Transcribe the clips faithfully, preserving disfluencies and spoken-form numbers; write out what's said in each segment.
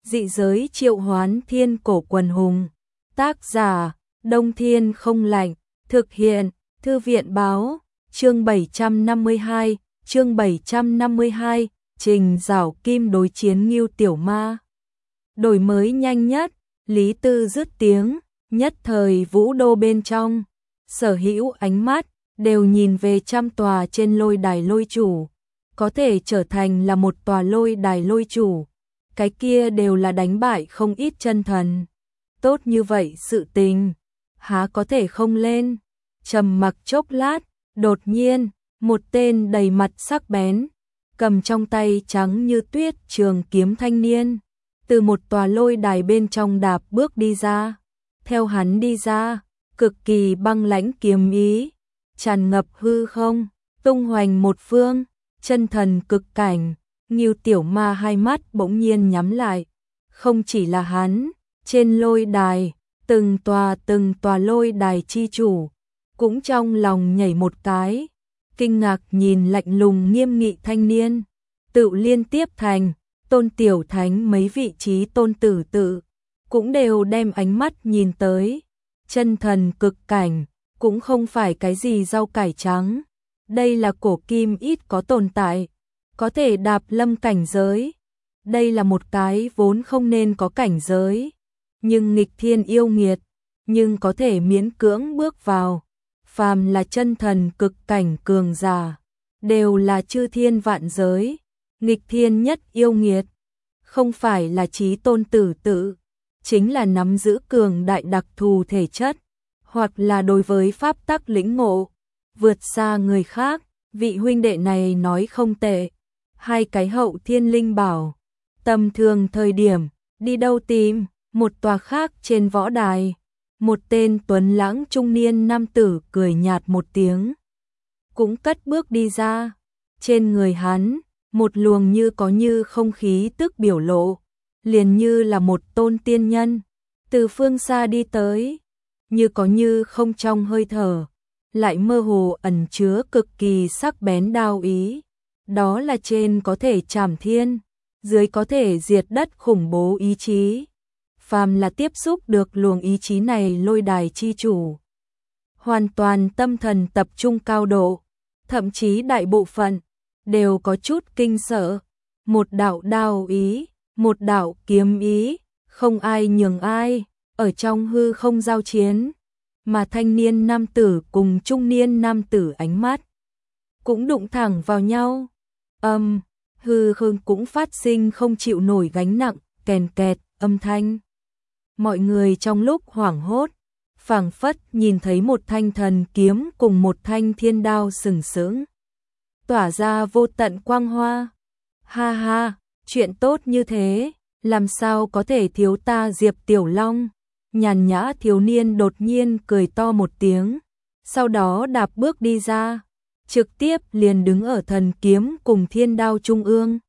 Dị giới triệu hoán thiên cổ quần hùng. Tác giả, Đông Thiên Không Lạnh. Thực hiện, Thư viện báo. Chương bảy trăm năm mươi hai, chương bảy trăm năm mươi hai, Trình Giảo Kim đối chiến Ngưu Tiểu Ma. Đổi mới nhanh nhất, Lý Tư dứt tiếng, nhất thời vũ đô bên trong. Sở hữu ánh mắt, đều nhìn về trăm tòa trên lôi đài lôi chủ. Có thể trở thành là một tòa lôi đài lôi chủ. Cái kia đều là đánh bại không ít chân thần. Tốt như vậy sự tình, há có thể không lên. Trầm mặc chốc lát, đột nhiên, một tên đầy mặt sắc bén, cầm trong tay trắng như tuyết trường kiếm thanh niên, từ một tòa lôi đài bên trong đạp bước đi ra. Theo hắn đi ra, cực kỳ băng lãnh kiếm ý, tràn ngập hư không, tung hoành một phương, chân thần cực cảnh. Ngưu Tiểu Ma hai mắt bỗng nhiên nhắm lại. Không chỉ là hắn, trên lôi đài, từng tòa từng tòa lôi đài chi chủ, cũng trong lòng nhảy một cái, kinh ngạc nhìn lạnh lùng nghiêm nghị thanh niên. Tự liên tiếp thành, Tôn Tiểu Thánh mấy vị trí tôn tử tự, cũng đều đem ánh mắt nhìn tới. Chân thần cực cảnh, cũng không phải cái gì rau cải trắng. Đây là cổ kim ít có tồn tại, có thể đạp lâm cảnh giới. Đây là một cái vốn không nên có cảnh giới, nhưng nghịch thiên yêu nghiệt, nhưng có thể miễn cưỡng bước vào. Phàm là chân thần cực cảnh cường giả, đều là chư thiên vạn giới, nghịch thiên nhất yêu nghiệt. Không phải là chí tôn tử tự, chính là nắm giữ cường đại đặc thù thể chất, hoặc là đối với pháp tắc lĩnh ngộ, vượt xa người khác. Vị huynh đệ này nói không tệ. Hai cái hậu thiên linh bảo, tầm thường thời điểm, đi đâu tìm. Một tòa khác trên võ đài, một tên tuấn lãng trung niên nam tử cười nhạt một tiếng, cũng cất bước đi ra. Trên người hắn, một luồng như có như không khí tức biểu lộ, liền như là một tôn tiên nhân, từ phương xa đi tới, như có như không trong hơi thở, lại mơ hồ ẩn chứa cực kỳ sắc bén đao ý. Đó là trên có thể trảm thiên, dưới có thể diệt đất khủng bố ý chí. Phàm là tiếp xúc được luồng ý chí này lôi đài chi chủ, hoàn toàn tâm thần tập trung cao độ, thậm chí đại bộ phận đều có chút kinh sợ. Một đạo đao ý, một đạo kiếm ý, không ai nhường ai, ở trong hư không giao chiến. Mà thanh niên nam tử cùng trung niên nam tử ánh mắt cũng đụng thẳng vào nhau. Âm, hư không cũng phát sinh không chịu nổi gánh nặng, kèn kẹt, âm thanh. Mọi người trong lúc hoảng hốt, phảng phất nhìn thấy một thanh thần kiếm cùng một thanh thiên đao sừng sững, tỏa ra vô tận quang hoa. Ha ha, chuyện tốt như thế, làm sao có thể thiếu ta Diệp Tiểu Long. Nhàn nhã thiếu niên đột nhiên cười to một tiếng, sau đó đạp bước đi ra, trực tiếp liền đứng ở thần kiếm cùng thiên đao trung ương.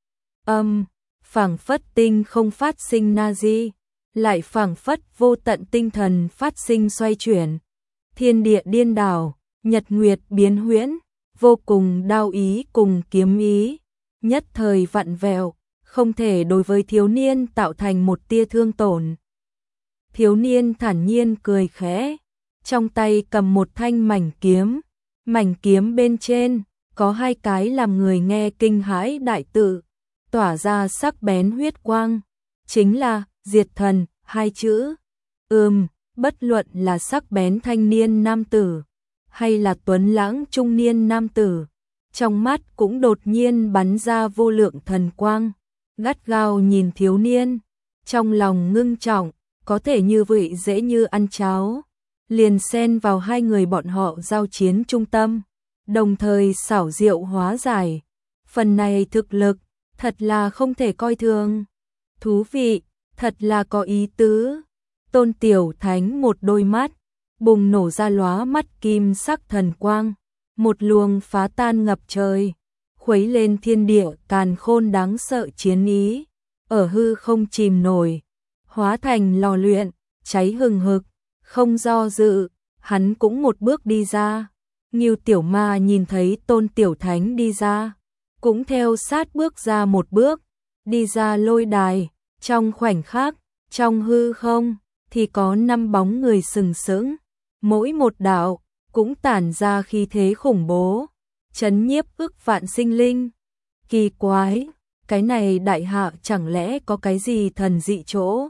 Âm, phảng phất tinh không phát sinh na di, lại phảng phất vô tận tinh thần phát sinh xoay chuyển. Thiên địa điên đảo, nhật nguyệt biến huyễn, vô cùng đao ý cùng kiếm ý, nhất thời vặn vẹo, không thể đối với thiếu niên tạo thành một tia thương tổn. Thiếu niên thản nhiên cười khẽ, trong tay cầm một thanh mảnh kiếm, mảnh kiếm bên trên có hai cái làm người nghe kinh hãi đại tự, tỏa ra sắc bén huyết quang, chính là diệt thần hai chữ. Ừm, bất luận là sắc bén thanh niên nam tử, hay là tuấn lãng trung niên nam tử, trong mắt cũng đột nhiên bắn ra vô lượng thần quang, gắt gao nhìn thiếu niên, trong lòng ngưng trọng. Có thể như vậy dễ như ăn cháo, liền xen vào hai người bọn họ giao chiến trung tâm, đồng thời xảo diệu hóa giải. Phần này thực lực, thật là không thể coi thường. Thú vị, thật là có ý tứ. Tôn Tiểu Thánh một đôi mắt, bùng nổ ra lóa mắt kim sắc thần quang, một luồng phá tan ngập trời, khuấy lên thiên địa càn khôn đáng sợ chiến ý, ở hư không chìm nổi, hóa thành lò luyện, cháy hừng hực, không do dự, hắn cũng một bước đi ra. Ngưu Tiểu Ma nhìn thấy Tôn Tiểu Thánh đi ra, cũng theo sát bước ra một bước, đi ra lôi đài, Trong khoảnh khắc, trong hư không, thì có năm bóng người sừng sững, mỗi một đạo cũng tản ra khí thế khủng bố, chấn nhiếp ức vạn sinh linh. Kỳ quái, cái này đại hạ chẳng lẽ có cái gì thần dị chỗ?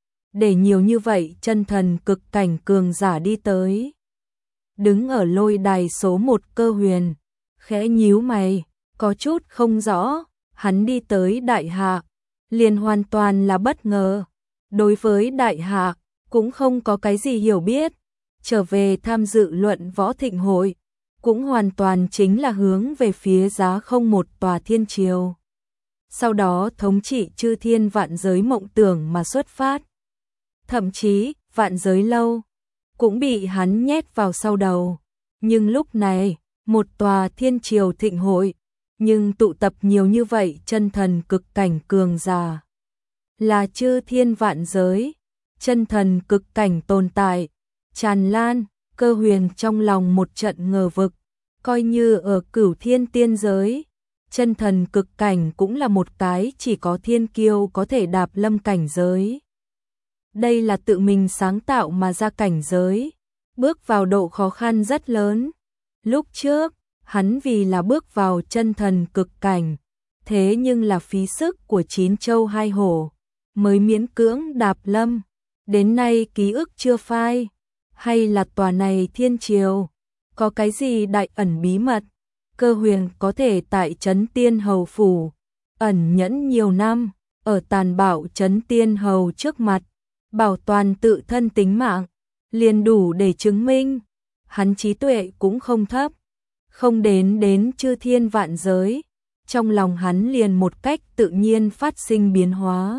Để nhiều như vậy chân thần cực cảnh cường giả đi tới. Đứng ở lôi đài số một Cơ Huyền, khẽ nhíu mày, có chút không rõ, hắn đi tới đại hạ, liền hoàn toàn là bất ngờ. Đối với đại hạ, cũng không có cái gì hiểu biết, trở về tham dự luận võ thịnh hội, cũng hoàn toàn chính là hướng về phía giá không một tòa thiên triều. Sau đó thống trị chư thiên vạn giới mộng tưởng mà xuất phát. Thậm chí, vạn giới lâu, cũng bị hắn nhét vào sau đầu. Nhưng lúc này, một tòa thiên triều thịnh hội, nhưng tụ tập nhiều như vậy chân thần cực cảnh cường giả. Là chư thiên vạn giới, chân thần cực cảnh tồn tại, tràn lan. Cơ Huyền trong lòng một trận ngờ vực, coi như ở cửu thiên tiên giới, chân thần cực cảnh cũng là một cái chỉ có thiên kiêu có thể đạp lâm cảnh giới. Đây là tự mình sáng tạo mà ra cảnh giới, bước vào độ khó khăn rất lớn. Lúc trước, hắn vì là bước vào chân thần cực cảnh, thế nhưng là phí sức của chín châu hai hổ, mới miễn cưỡng đạp lâm. Đến nay ký ức chưa phai, hay là tòa này thiên triều, có cái gì đại ẩn bí mật, Cơ Huyền có thể tại Trấn Tiên Hầu phủ, ẩn nhẫn nhiều năm, ở tàn bạo Trấn Tiên Hầu trước mặt, bảo toàn tự thân tính mạng, liền đủ để chứng minh, hắn trí tuệ cũng không thấp, không đến đến chư thiên vạn giới, trong lòng hắn liền một cách tự nhiên phát sinh biến hóa.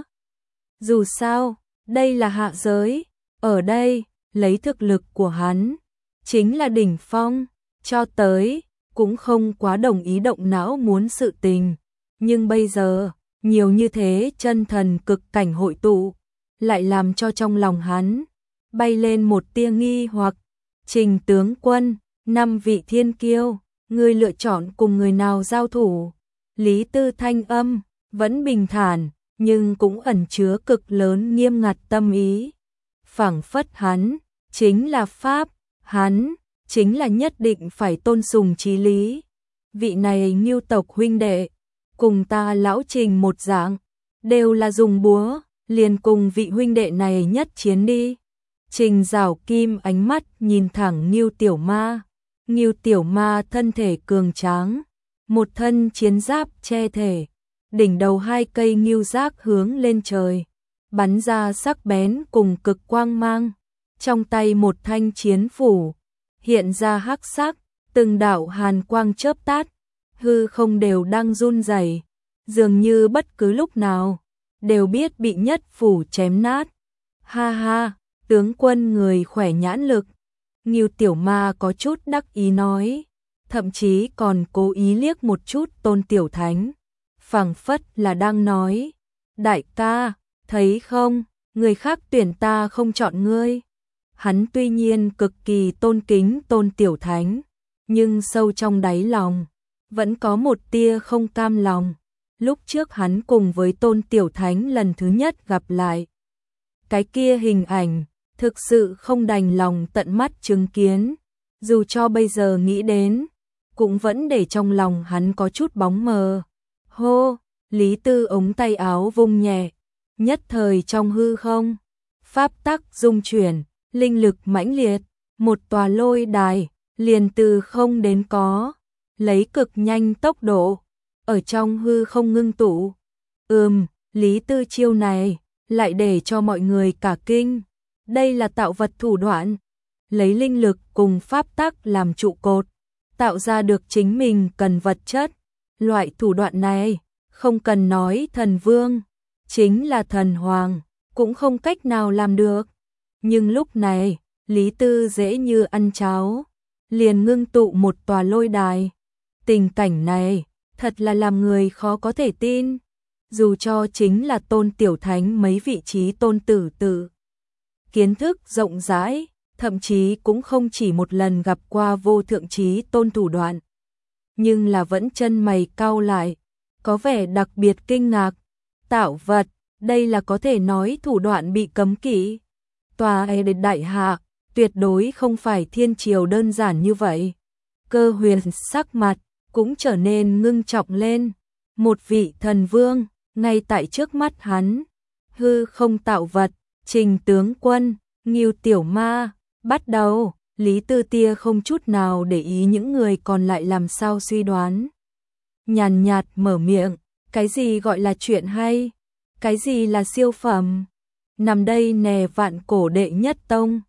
Dù sao, đây là hạ giới, ở đây, lấy thực lực của hắn, chính là đỉnh phong, cho tới, cũng không quá đồng ý động não muốn sự tình. Nhưng bây giờ, nhiều như thế chân thần cực cảnh hội tụ, lại làm cho trong lòng hắn bay lên một tia nghi hoặc. Trình tướng quân, năm vị thiên kiêu, ngươi lựa chọn cùng người nào giao thủ? Lý Tư thanh âm vẫn bình thản, nhưng cũng ẩn chứa cực lớn nghiêm ngặt tâm ý. Phảng phất hắn chính là pháp, hắn chính là nhất định phải tôn sùng chí lý. Vị này Ngưu tộc huynh đệ, cùng ta lão Trình một dạng, đều là dùng búa, liền cùng vị huynh đệ này nhất chiến đi. Trình Giảo Kim ánh mắt nhìn thẳng Ngưu Tiểu Ma. Ngưu Tiểu Ma thân thể cường tráng, một thân chiến giáp che thể, đỉnh đầu hai cây ngưu giác hướng lên trời, bắn ra sắc bén cùng cực quang mang. Trong tay một thanh chiến phủ, hiện ra hắc sắc, từng đạo hàn quang chớp tát, hư không đều đang run rẩy, dường như bất cứ lúc nào đều biết bị nhất phủ chém nát. Ha ha, tướng quân người khỏe nhãn lực. Ngưu Tiểu Ma có chút đắc ý nói, thậm chí còn cố ý liếc một chút Tôn Tiểu Thánh, phảng phất là đang nói, đại ca, thấy không, người khác tuyển ta không chọn ngươi. Hắn tuy nhiên cực kỳ tôn kính Tôn Tiểu Thánh, nhưng sâu trong đáy lòng vẫn có một tia không cam lòng. Lúc trước hắn cùng với Tôn Tiểu Thánh lần thứ nhất gặp lại, cái kia hình ảnh thực sự không đành lòng tận mắt chứng kiến, dù cho bây giờ nghĩ đến, cũng vẫn để trong lòng hắn có chút bóng mờ. Hô, Lý Tư ống tay áo vung nhẹ, nhất thời trong hư không, pháp tắc dung chuyển, linh lực mãnh liệt, một tòa lôi đài, liền từ không đến có, lấy cực nhanh tốc độ, ở trong hư không ngưng tụ. Ừm, Lý Tư chiêu này, lại để cho mọi người cả kinh. Đây là tạo vật thủ đoạn, lấy linh lực cùng pháp tắc làm trụ cột, tạo ra được chính mình cần vật chất. Loại thủ đoạn này, không cần nói thần vương, chính là thần hoàng, cũng không cách nào làm được. Nhưng lúc này, Lý Tư dễ như ăn cháo, liền ngưng tụ một tòa lôi đài. Tình cảnh này, thật là làm người khó có thể tin. Dù cho chính là Tôn Tiểu Thánh mấy vị trí tôn tử tử, kiến thức rộng rãi, thậm chí cũng không chỉ một lần gặp qua vô thượng trí tôn thủ đoạn. Nhưng là vẫn chân mày cau lại, có vẻ đặc biệt kinh ngạc. Tạo vật, đây là có thể nói thủ đoạn bị cấm kỵ. Tòa e đại hạ, tuyệt đối không phải thiên triều đơn giản như vậy. Cơ huyền sắc mặt cũng trở nên ngưng trọng lên. Một vị thần vương, ngay tại trước mắt hắn. Hư không tạo vật, Trình tướng quân, Ngưu tiểu ma, bắt đầu. Lý Tư Tia không chút nào để ý những người còn lại làm sao suy đoán. Nhàn nhạt mở miệng, cái gì gọi là chuyện hay? Cái gì là siêu phẩm? Nằm đây nè vạn cổ đệ nhất tông,